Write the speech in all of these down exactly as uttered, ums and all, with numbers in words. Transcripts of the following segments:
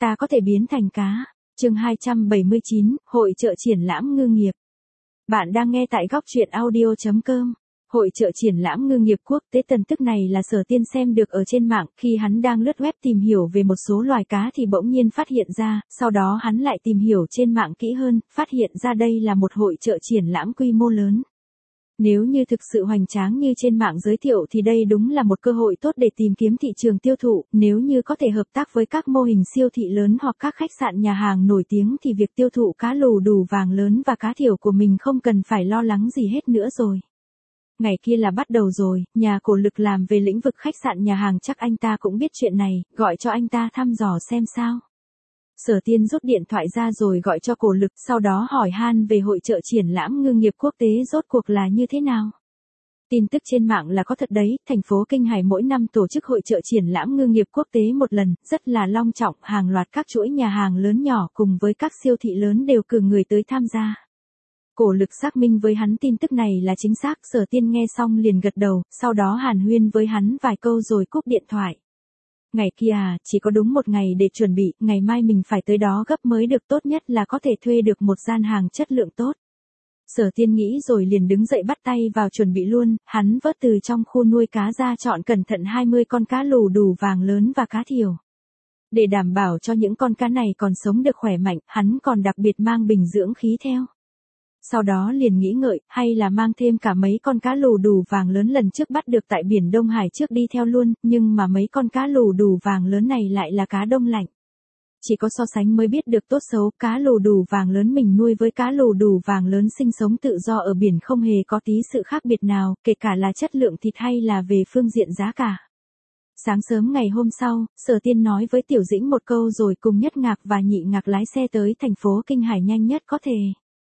ta có thể biến thành cá. Chương hai trăm bảy mươi chín, Hội chợ triển lãm ngư nghiệp. Bạn đang nghe tại góc truyện audio chấm com. Hội chợ triển lãm ngư nghiệp quốc tế tin tức này là Sở Tiên xem được ở trên mạng, khi hắn đang lướt web tìm hiểu về một số loài cá thì bỗng nhiên phát hiện ra, sau đó hắn lại tìm hiểu trên mạng kỹ hơn, phát hiện ra đây là một hội chợ triển lãm quy mô lớn. Nếu như thực sự hoành tráng như trên mạng giới thiệu thì đây đúng là một cơ hội tốt để tìm kiếm thị trường tiêu thụ, nếu như có thể hợp tác với các mô hình siêu thị lớn hoặc các khách sạn nhà hàng nổi tiếng thì việc tiêu thụ cá lù đù vàng lớn và cá thiểu của mình không cần phải lo lắng gì hết nữa rồi. Ngày kia là bắt đầu rồi, nhà Cổ Lực làm về lĩnh vực khách sạn nhà hàng chắc anh ta cũng biết chuyện này, gọi cho anh ta thăm dò xem sao. Sở Tiên rút điện thoại ra rồi gọi cho Cổ Lực, sau đó hỏi han về hội chợ triển lãm ngư nghiệp quốc tế rốt cuộc là như thế nào. Tin tức trên mạng là có thật đấy, thành phố Kinh Hải mỗi năm tổ chức hội chợ triển lãm ngư nghiệp quốc tế một lần, rất là long trọng, hàng loạt các chuỗi nhà hàng lớn nhỏ cùng với các siêu thị lớn đều cử người tới tham gia. Cổ Lực xác minh với hắn tin tức này là chính xác, Sở Tiên nghe xong liền gật đầu, sau đó hàn huyên với hắn vài câu rồi cúp điện thoại. Ngày kia à, chỉ có đúng một ngày để chuẩn bị, ngày mai mình phải tới đó gấp mới được, tốt nhất là có thể thuê được một gian hàng chất lượng tốt. Sở Tiên nghĩ rồi liền đứng dậy bắt tay vào chuẩn bị luôn, hắn vớt từ trong khu nuôi cá ra chọn cẩn thận hai mươi con cá lù đù vàng lớn và cá thiểu. Để đảm bảo cho những con cá này còn sống được khỏe mạnh, hắn còn đặc biệt mang bình dưỡng khí theo. Sau đó liền nghĩ ngợi, hay là mang thêm cả mấy con cá lù đù vàng lớn lần trước bắt được tại biển Đông Hải trước đi theo luôn, nhưng mà mấy con cá lù đù vàng lớn này lại là cá đông lạnh. Chỉ có so sánh mới biết được tốt xấu, cá lù đù vàng lớn mình nuôi với cá lù đù vàng lớn sinh sống tự do ở biển không hề có tí sự khác biệt nào, kể cả là chất lượng thịt hay là về phương diện giá cả. Sáng sớm ngày hôm sau, Sở Tiên nói với Tiểu Dĩnh một câu rồi cùng Nhất Ngạc và Nhị Ngạc lái xe tới thành phố Kinh Hải nhanh nhất có thể.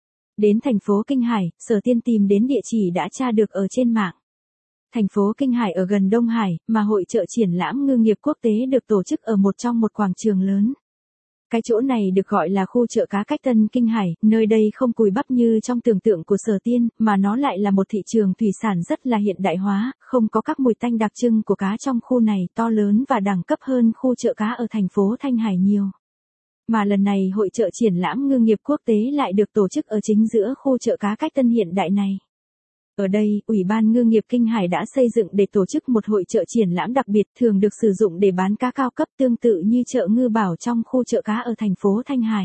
Đến thành phố Kinh Hải, Sở Tiên tìm đến địa chỉ đã tra được ở trên mạng. Thành phố Kinh Hải ở gần Đông Hải, mà hội chợ triển lãm ngư nghiệp quốc tế được tổ chức ở một trong một quảng trường lớn. Cái chỗ này được gọi là khu chợ cá Cách Tân Kinh Hải, nơi đây không cùi bắp như trong tưởng tượng của Sở Tiên, mà nó lại là một thị trường thủy sản rất là hiện đại hóa, không có các mùi tanh đặc trưng của cá trong khu này, to lớn và đẳng cấp hơn khu chợ cá ở thành phố Thanh Hải nhiều. Mà lần này hội chợ triển lãm ngư nghiệp quốc tế lại được tổ chức ở chính giữa khu chợ cá Cách Tân hiện đại này. Ở đây, Ủy ban Ngư nghiệp Kinh Hải đã xây dựng để tổ chức một hội chợ triển lãm đặc biệt thường được sử dụng để bán cá cao cấp tương tự như chợ Ngư Bảo trong khu chợ cá ở thành phố Thanh Hải.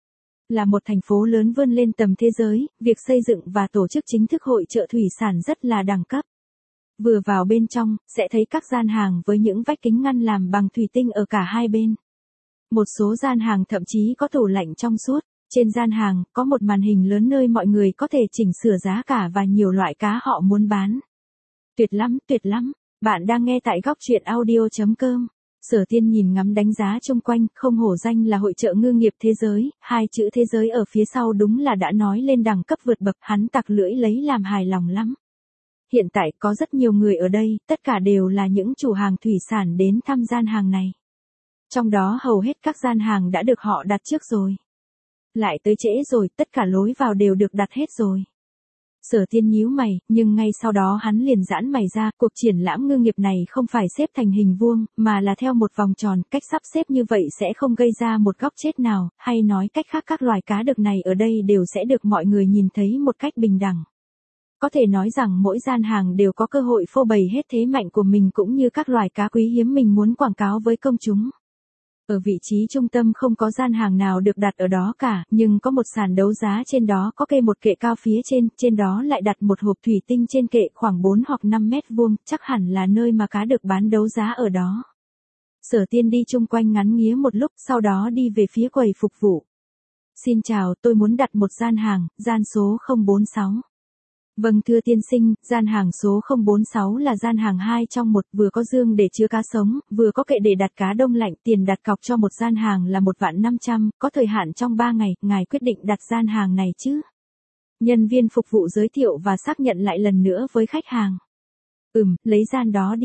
Là một thành phố lớn vươn lên tầm thế giới, việc xây dựng và tổ chức chính thức hội chợ thủy sản rất là đẳng cấp. Vừa vào bên trong, sẽ thấy các gian hàng với những vách kính ngăn làm bằng thủy tinh ở cả hai bên. Một số gian hàng thậm chí có tủ lạnh trong suốt, trên gian hàng có một màn hình lớn nơi mọi người có thể chỉnh sửa giá cả và nhiều loại cá họ muốn bán. Tuyệt lắm, tuyệt lắm, bạn đang nghe tại góc truyện audio chấm com. Sở Tiên nhìn ngắm đánh giá chung quanh, không hổ danh là hội chợ ngư nghiệp thế giới, hai chữ thế giới ở phía sau đúng là đã nói lên đẳng cấp vượt bậc, hắn tặc lưỡi lấy làm hài lòng lắm. Hiện tại có rất nhiều người ở đây, tất cả đều là những chủ hàng thủy sản đến thăm gian hàng này. Trong đó hầu hết các gian hàng đã được họ đặt trước rồi. Lại tới trễ rồi, tất cả lối vào đều được đặt hết rồi. Sở Tiên nhíu mày, nhưng ngay sau đó hắn liền giãn mày ra, cuộc triển lãm ngư nghiệp này không phải xếp thành hình vuông, mà là theo một vòng tròn, cách sắp xếp như vậy sẽ không gây ra một góc chết nào, hay nói cách khác các loài cá đực này ở đây đều sẽ được mọi người nhìn thấy một cách bình đẳng. Có thể nói rằng mỗi gian hàng đều có cơ hội phô bày hết thế mạnh của mình cũng như các loài cá quý hiếm mình muốn quảng cáo với công chúng. Ở vị trí trung tâm không có gian hàng nào được đặt ở đó cả, nhưng có một sàn đấu giá trên đó có kê một kệ cao phía trên, trên đó lại đặt một hộp thủy tinh trên kệ khoảng bốn hoặc năm mét vuông, chắc hẳn là nơi mà cá được bán đấu giá ở đó. Sở Tiên đi chung quanh ngắm nghía một lúc, sau đó đi về phía quầy phục vụ. Xin chào, tôi muốn đặt một gian hàng, gian số không bốn sáu. Vâng thưa tiên sinh, gian hàng số không bốn sáu là gian hàng hai trong một, vừa có giường để chứa cá sống, vừa có kệ để đặt cá đông lạnh, tiền đặt cọc cho một gian hàng là một vạn năm trăm, có thời hạn trong ba ngày, ngài quyết định đặt gian hàng này chứ? Nhân viên phục vụ giới thiệu và xác nhận lại lần nữa với khách hàng. Ừm, lấy gian đó đi.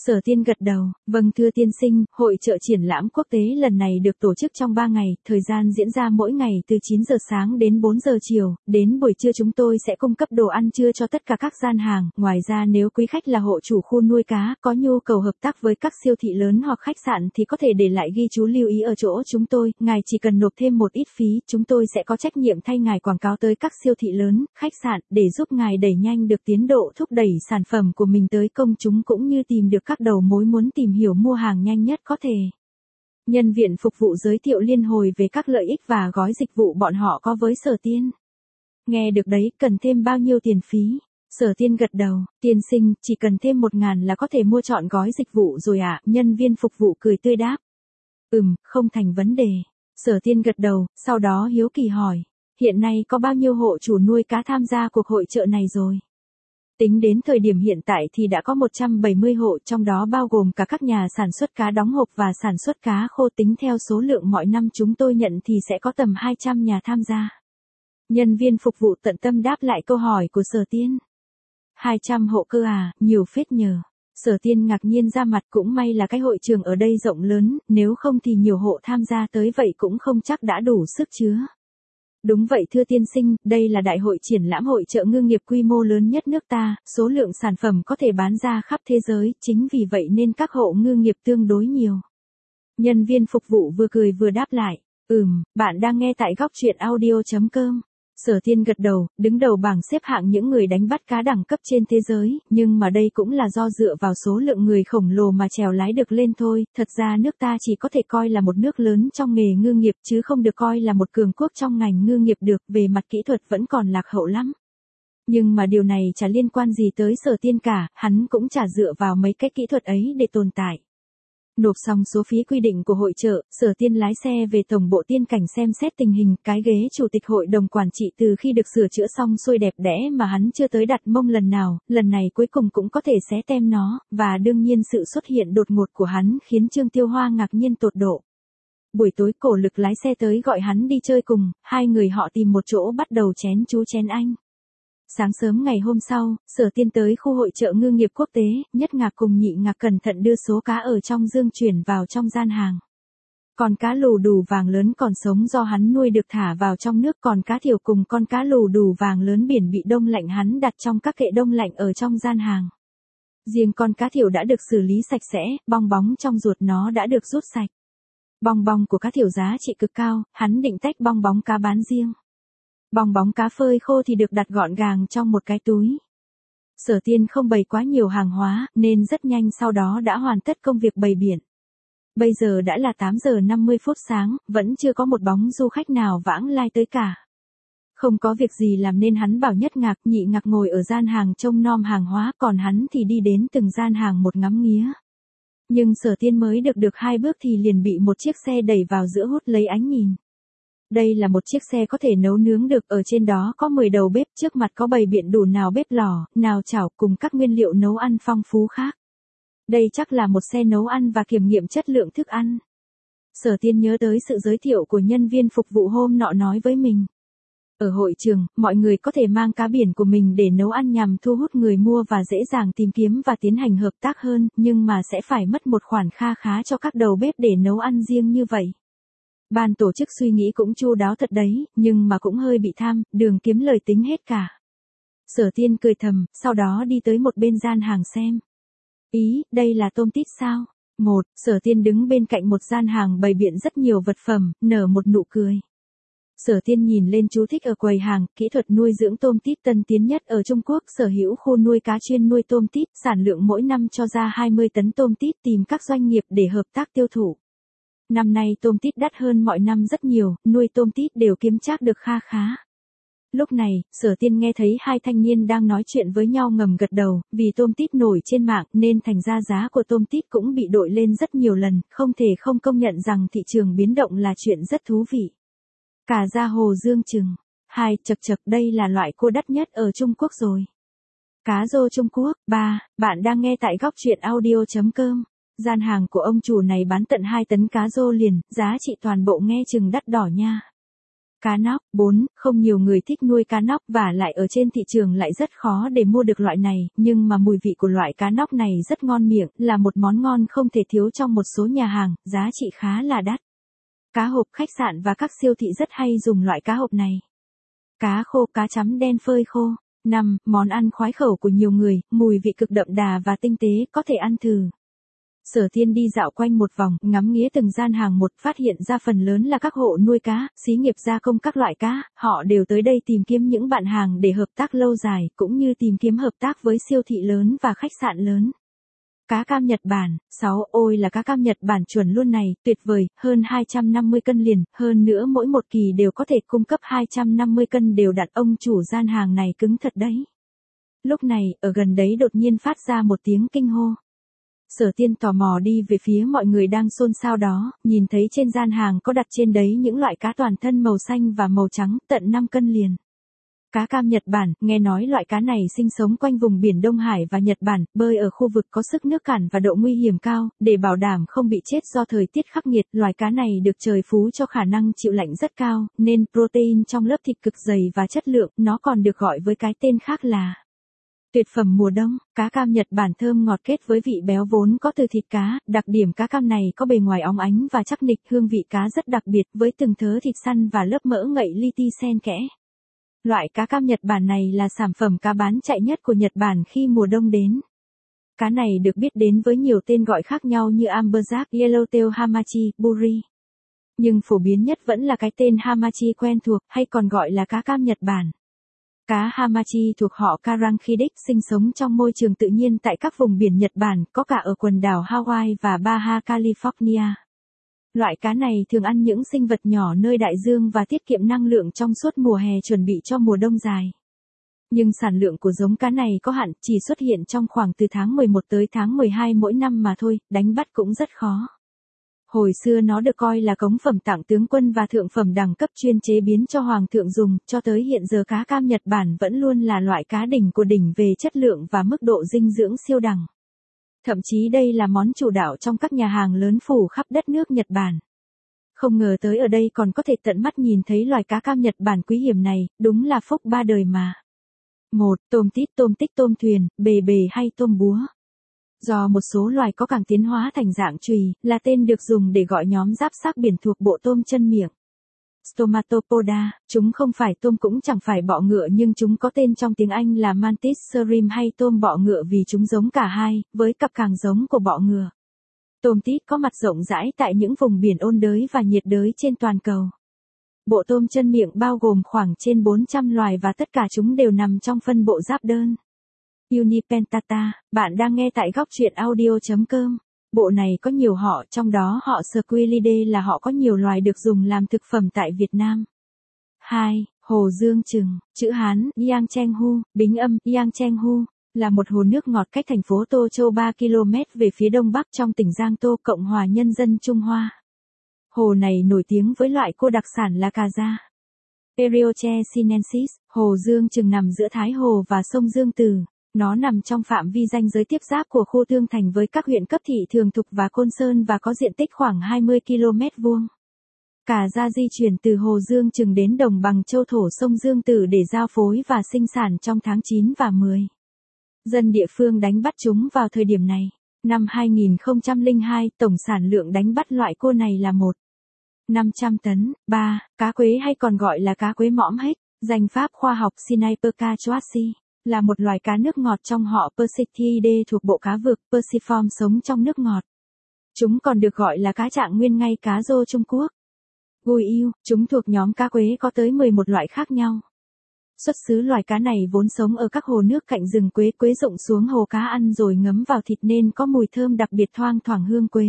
Sở Tiên gật đầu, vâng thưa tiên sinh, hội chợ triển lãm quốc tế lần này được tổ chức trong ba ngày, thời gian diễn ra mỗi ngày từ chín giờ sáng đến bốn giờ chiều, đến buổi trưa chúng tôi sẽ cung cấp đồ ăn trưa cho tất cả các gian hàng, ngoài ra nếu quý khách là hộ chủ khu nuôi cá, có nhu cầu hợp tác với các siêu thị lớn hoặc khách sạn thì có thể để lại ghi chú lưu ý ở chỗ chúng tôi, ngài chỉ cần nộp thêm một ít phí, chúng tôi sẽ có trách nhiệm thay ngài quảng cáo tới các siêu thị lớn, khách sạn, để giúp ngài đẩy nhanh được tiến độ thúc đẩy sản phẩm của mình tới công chúng cũng như tìm được các đầu mối muốn tìm hiểu mua hàng nhanh nhất có thể. Nhân viên phục vụ giới thiệu liên hồi về các lợi ích và gói dịch vụ bọn họ có với Sở Tiên. Nghe được đấy, cần thêm bao nhiêu tiền phí? Sở Tiên gật đầu, tiên sinh, chỉ cần thêm một ngàn là có thể mua chọn gói dịch vụ rồi ạ, à? Nhân viên phục vụ cười tươi đáp. Ừm, không thành vấn đề. Sở Tiên gật đầu, sau đó hiếu kỳ hỏi, hiện nay có bao nhiêu hộ chủ nuôi cá tham gia cuộc hội chợ này rồi? Tính đến thời điểm hiện tại thì đã có một trăm bảy mươi hộ, trong đó bao gồm cả các nhà sản xuất cá đóng hộp và sản xuất cá khô, tính theo số lượng mọi năm chúng tôi nhận thì sẽ có tầm hai trăm nhà tham gia. Nhân viên phục vụ tận tâm đáp lại câu hỏi của Sở Tiên. hai trăm hộ cơ à, nhiều phết nhờ. Sở Tiên ngạc nhiên ra mặt, cũng may là cái hội trường ở đây rộng lớn, nếu không thì nhiều hộ tham gia tới vậy cũng không chắc đã đủ sức chứa. Đúng vậy thưa tiên sinh, đây là đại hội triển lãm hội chợ ngư nghiệp quy mô lớn nhất nước ta, số lượng sản phẩm có thể bán ra khắp thế giới, chính vì vậy nên các hộ ngư nghiệp tương đối nhiều. Nhân viên phục vụ vừa cười vừa đáp lại, ừm, bạn đang nghe tại góc truyện audio chấm com. Sở Tiên gật đầu, đứng đầu bảng xếp hạng những người đánh bắt cá đẳng cấp trên thế giới, nhưng mà đây cũng là do dựa vào số lượng người khổng lồ mà chèo lái được lên thôi, thật ra nước ta chỉ có thể coi là một nước lớn trong nghề ngư nghiệp chứ không được coi là một cường quốc trong ngành ngư nghiệp được, về mặt kỹ thuật vẫn còn lạc hậu lắm. Nhưng mà điều này chả liên quan gì tới Sở Tiên cả, hắn cũng chả dựa vào mấy cái kỹ thuật ấy để tồn tại. Nộp xong số phí quy định của hội chợ, Sở Tiên lái xe về tổng bộ tiên cảnh xem xét tình hình, cái ghế chủ tịch hội đồng quản trị từ khi được sửa chữa xong xuôi đẹp đẽ mà hắn chưa tới đặt mông lần nào, lần này cuối cùng cũng có thể xé tem nó, và đương nhiên sự xuất hiện đột ngột của hắn khiến Trương Tiêu Hoa ngạc nhiên tột độ. Buổi tối Cổ Lực lái xe tới gọi hắn đi chơi cùng, hai người họ tìm một chỗ bắt đầu chén chú chén anh. Sáng sớm ngày hôm sau, Sở Tiên tới khu hội chợ ngư nghiệp quốc tế, Nhất Ngạc cùng Nhị Ngạc cẩn thận đưa số cá ở trong dương chuyển vào trong gian hàng. Còn cá lù đù vàng lớn còn sống do hắn nuôi được thả vào trong nước, còn cá thiểu cùng con cá lù đù vàng lớn biển bị đông lạnh hắn đặt trong các kệ đông lạnh ở trong gian hàng. Riêng con cá thiểu đã được xử lý sạch sẽ, bong bóng trong ruột nó đã được rút sạch. Bong bóng của cá thiểu giá trị cực cao, hắn định tách bong bóng cá bán riêng. Bong bóng cá phơi khô thì được đặt gọn gàng trong một cái túi. Sở Tiên không bày quá nhiều hàng hóa, nên rất nhanh sau đó đã hoàn tất công việc bày biển. Bây giờ đã là tám giờ năm mươi phút sáng, vẫn chưa có một bóng du khách nào vãng lai tới cả. Không có việc gì làm nên hắn bảo Nhất Ngạc, Nhị Ngạc ngồi ở gian hàng trông nom hàng hóa, còn hắn thì đi đến từng gian hàng một ngắm nghía. Nhưng Sở Tiên mới được được hai bước thì liền bị một chiếc xe đẩy vào giữa hút lấy ánh nhìn. Đây là một chiếc xe có thể nấu nướng được, ở trên đó có mười đầu bếp, trước mặt có bày biện đủ nào bếp lò, nào chảo cùng các nguyên liệu nấu ăn phong phú khác. Đây chắc là một xe nấu ăn và kiểm nghiệm chất lượng thức ăn. Sở Tiên nhớ tới sự giới thiệu của nhân viên phục vụ hôm nọ nói với mình. Ở hội trường, mọi người có thể mang cá biển của mình để nấu ăn nhằm thu hút người mua và dễ dàng tìm kiếm và tiến hành hợp tác hơn, nhưng mà sẽ phải mất một khoản kha khá cho các đầu bếp để nấu ăn riêng như vậy. Ban tổ chức suy nghĩ cũng chu đáo thật đấy, nhưng mà cũng hơi bị tham, đường kiếm lời tính hết cả. Sở Tiên cười thầm, sau đó đi tới một bên gian hàng xem. Ý, đây là tôm tít sao? Một, Sở Tiên đứng bên cạnh một gian hàng bày biện rất nhiều vật phẩm, nở một nụ cười. Sở Tiên nhìn lên chú thích ở quầy hàng, kỹ thuật nuôi dưỡng tôm tít tân tiến nhất ở Trung Quốc, sở hữu khu nuôi cá chuyên nuôi tôm tít, sản lượng mỗi năm cho ra hai mươi tấn tôm tít, tìm các doanh nghiệp để hợp tác tiêu thụ. Năm nay tôm tít đắt hơn mọi năm rất nhiều, nuôi tôm tít đều kiếm trác được kha khá. Lúc này, Sở Tiên nghe thấy hai thanh niên đang nói chuyện với nhau ngầm gật đầu, vì tôm tít nổi trên mạng nên thành ra giá của tôm tít cũng bị đội lên rất nhiều lần, không thể không công nhận rằng thị trường biến động là chuyện rất thú vị. Cả ra hồ Dương Trừng. Hai, chật chật đây là loại cua đắt nhất ở Trung Quốc rồi. Cá rô Trung Quốc. Ba, bạn đang nghe tại góc truyện audio chấm com. Gian hàng của ông chủ này bán tận hai tấn cá rô liền, giá trị toàn bộ nghe chừng đắt đỏ nha. Cá nóc. bốn. Không nhiều người thích nuôi cá nóc và lại ở trên thị trường lại rất khó để mua được loại này, nhưng mà mùi vị của loại cá nóc này rất ngon miệng, là một món ngon không thể thiếu trong một số nhà hàng, giá trị khá là đắt. Cá hộp. Khách sạn và các siêu thị rất hay dùng loại cá hộp này. Cá khô. Cá chấm đen phơi khô. năm. Món ăn khoái khẩu của nhiều người, mùi vị cực đậm đà và tinh tế, có thể ăn thử. Sở Thiên đi dạo quanh một vòng, ngắm nghía từng gian hàng một, phát hiện ra phần lớn là các hộ nuôi cá, xí nghiệp gia công các loại cá, họ đều tới đây tìm kiếm những bạn hàng để hợp tác lâu dài, cũng như tìm kiếm hợp tác với siêu thị lớn và khách sạn lớn. Cá cam Nhật Bản. sáu. Ôi là cá cam Nhật Bản chuẩn luôn này, tuyệt vời, hơn hai trăm năm mươi cân liền, hơn nữa mỗi một kỳ đều có thể cung cấp hai trăm năm mươi cân đều đặn, ông chủ gian hàng này cứng thật đấy. Lúc này, ở gần đấy đột nhiên phát ra một tiếng kinh hô. Sở Thiên tò mò đi về phía mọi người đang xôn xao đó, nhìn thấy trên gian hàng có đặt trên đấy những loại cá toàn thân màu xanh và màu trắng, tận năm cân liền. Cá cam Nhật Bản. Nghe nói loại cá này sinh sống quanh vùng biển Đông Hải và Nhật Bản, bơi ở khu vực có sức nước cạn và độ nguy hiểm cao, để bảo đảm không bị chết do thời tiết khắc nghiệt, loài cá này được trời phú cho khả năng chịu lạnh rất cao, nên protein trong lớp thịt cực dày và chất lượng, nó còn được gọi với cái tên khác là tuyệt phẩm mùa đông. Cá cam Nhật Bản thơm ngọt kết với vị béo vốn có từ thịt cá, đặc điểm cá cam này có bề ngoài óng ánh và chắc nịch, hương vị cá rất đặc biệt với từng thớ thịt săn và lớp mỡ ngậy li ti xen kẽ. Loại cá cam Nhật Bản này là sản phẩm cá bán chạy nhất của Nhật Bản khi mùa đông đến. Cá này được biết đến với nhiều tên gọi khác nhau như amberjack, yellowtail hamachi, buri. Nhưng phổ biến nhất vẫn là cái tên hamachi quen thuộc, hay còn gọi là cá cam Nhật Bản. Cá hamachi thuộc họ Caranchidae, sinh sống trong môi trường tự nhiên tại các vùng biển Nhật Bản, có cả ở quần đảo Hawaii và Baja California. Loại cá này thường ăn những sinh vật nhỏ nơi đại dương và tiết kiệm năng lượng trong suốt mùa hè chuẩn bị cho mùa đông dài. Nhưng sản lượng của giống cá này có hạn, chỉ xuất hiện trong khoảng từ tháng mười một tới tháng mười hai mỗi năm mà thôi, đánh bắt cũng rất khó. Hồi xưa nó được coi là cống phẩm tặng tướng quân và thượng phẩm đẳng cấp chuyên chế biến cho hoàng thượng dùng, cho tới hiện giờ cá cam Nhật Bản vẫn luôn là loại cá đỉnh của đỉnh về chất lượng và mức độ dinh dưỡng siêu đẳng. Thậm chí đây là món chủ đạo trong các nhà hàng lớn phủ khắp đất nước Nhật Bản. Không ngờ tới ở đây còn có thể tận mắt nhìn thấy loài cá cam Nhật Bản quý hiếm này, đúng là phúc ba đời mà. một. Tôm tít, tôm tích, tôm thuyền, bề bề hay tôm búa. Do một số loài có càng tiến hóa thành dạng chùy, là tên được dùng để gọi nhóm giáp xác biển thuộc bộ tôm chân miệng. Stomatopoda, chúng không phải tôm cũng chẳng phải bọ ngựa nhưng chúng có tên trong tiếng Anh là mantis shrimp hay tôm bọ ngựa vì chúng giống cả hai, với cặp càng giống của bọ ngựa. Tôm tít có mặt rộng rãi tại những vùng biển ôn đới và nhiệt đới trên toàn cầu. Bộ tôm chân miệng bao gồm khoảng trên bốn trăm loài và tất cả chúng đều nằm trong phân bộ giáp đơn. Unipentata, bạn đang nghe tại góc truyện audio chấm com. Bộ này có nhiều họ, trong đó họ Squilidae là họ có nhiều loài được dùng làm thực phẩm tại Việt Nam. hai. Hồ Dương Trừng, chữ Hán, Yangchenghu, bính âm, Yangchenghu, là một hồ nước ngọt cách thành phố Tô Châu ba ki lô mét về phía đông bắc trong tỉnh Giang Tô, Cộng hòa Nhân dân Trung Hoa. Hồ này nổi tiếng với loại cua đặc sản là cà da. Perioche sinensis, hồ Dương Trừng nằm giữa Thái Hồ và sông Dương Tử. Nó nằm trong phạm vi ranh giới tiếp giáp của khu Thương Thành với các huyện cấp thị Thường Thục và Côn Sơn và có diện tích khoảng hai mươi ki lô mét vuông. Cà da di chuyển từ hồ Dương Trừng đến đồng bằng châu thổ sông Dương Tử để giao phối và sinh sản trong tháng chín và mười. Dân địa phương đánh bắt chúng vào thời điểm này. Năm hai nghìn không trăm lẻ hai, tổng sản lượng đánh bắt loại cua này là một nghìn năm trăm tấn. ba. Cá quế hay còn gọi là cá quế mõm hếch, danh pháp khoa học Sniperca choasi, là một loài cá nước ngọt trong họ Persichidae thuộc bộ cá vực Perciform sống trong nước ngọt. Chúng còn được gọi là cá trạng nguyên ngay cá rô Trung Quốc. Gùi yêu, chúng thuộc nhóm cá quế có tới mười một loại khác nhau. Xuất xứ loài cá này vốn sống ở các hồ nước cạnh rừng quế, quế rụng xuống hồ cá ăn rồi ngấm vào thịt nên có mùi thơm đặc biệt thoang thoảng hương quế.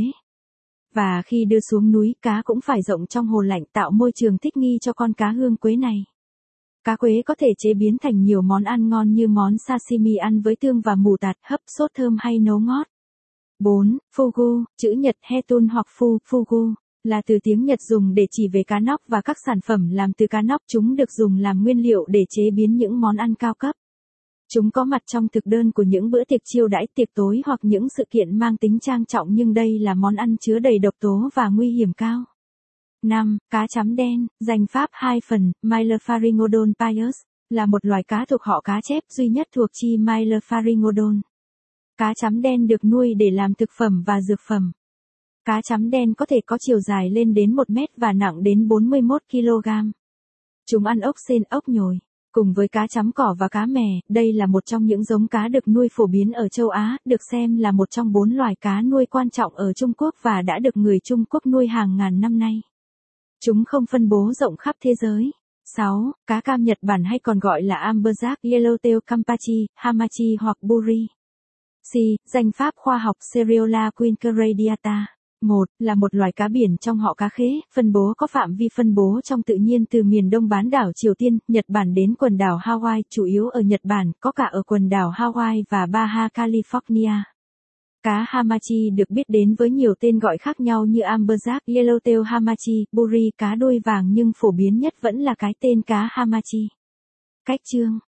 Và khi đưa xuống núi, cá cũng phải rộng trong hồ lạnh tạo môi trường thích nghi cho con cá hương quế này. Cá quế có thể chế biến thành nhiều món ăn ngon như món sashimi ăn với tương và mù tạt, hấp sốt thơm hay nấu ngót. bốn. Fugu, chữ Nhật hetun hoặc fu, fugu, là từ tiếng Nhật dùng để chỉ về cá nóc và các sản phẩm làm từ cá nóc. Chúng được dùng làm nguyên liệu để chế biến những món ăn cao cấp. Chúng có mặt trong thực đơn của những bữa tiệc chiêu đãi, tiệc tối hoặc những sự kiện mang tính trang trọng, nhưng đây là món ăn chứa đầy độc tố và nguy hiểm cao. năm. Cá chấm đen, danh pháp hai phần, Mylepharingodon pius, là một loài cá thuộc họ cá chép duy nhất thuộc chi Mylepharingodon. Cá chấm đen được nuôi để làm thực phẩm và dược phẩm. Cá chấm đen có thể có chiều dài lên đến một mét và nặng đến bốn mươi mốt ki lô gam. Chúng ăn ốc sên, ốc nhồi. Cùng với cá chấm cỏ và cá mè, đây là một trong những giống cá được nuôi phổ biến ở châu Á, được xem là một trong bốn loài cá nuôi quan trọng ở Trung Quốc và đã được người Trung Quốc nuôi hàng ngàn năm nay. Chúng không phân bố rộng khắp thế giới. sáu. Cá cam Nhật Bản hay còn gọi là Amberjack Yellowtail Kampachi, Hamachi hoặc Buri. C. Danh pháp khoa học Seriola quinqueradiata. một. Là một loài cá biển trong họ cá khế, phân bố có phạm vi phân bố trong tự nhiên từ miền đông bán đảo Triều Tiên, Nhật Bản đến quần đảo Hawaii, chủ yếu ở Nhật Bản, có cả ở quần đảo Hawaii và Baja California. Cá Hamachi được biết đến với nhiều tên gọi khác nhau như Amberjack Yellowtail Hamachi, Buri, cá đuôi vàng nhưng phổ biến nhất vẫn là cái tên cá Hamachi. Cách chương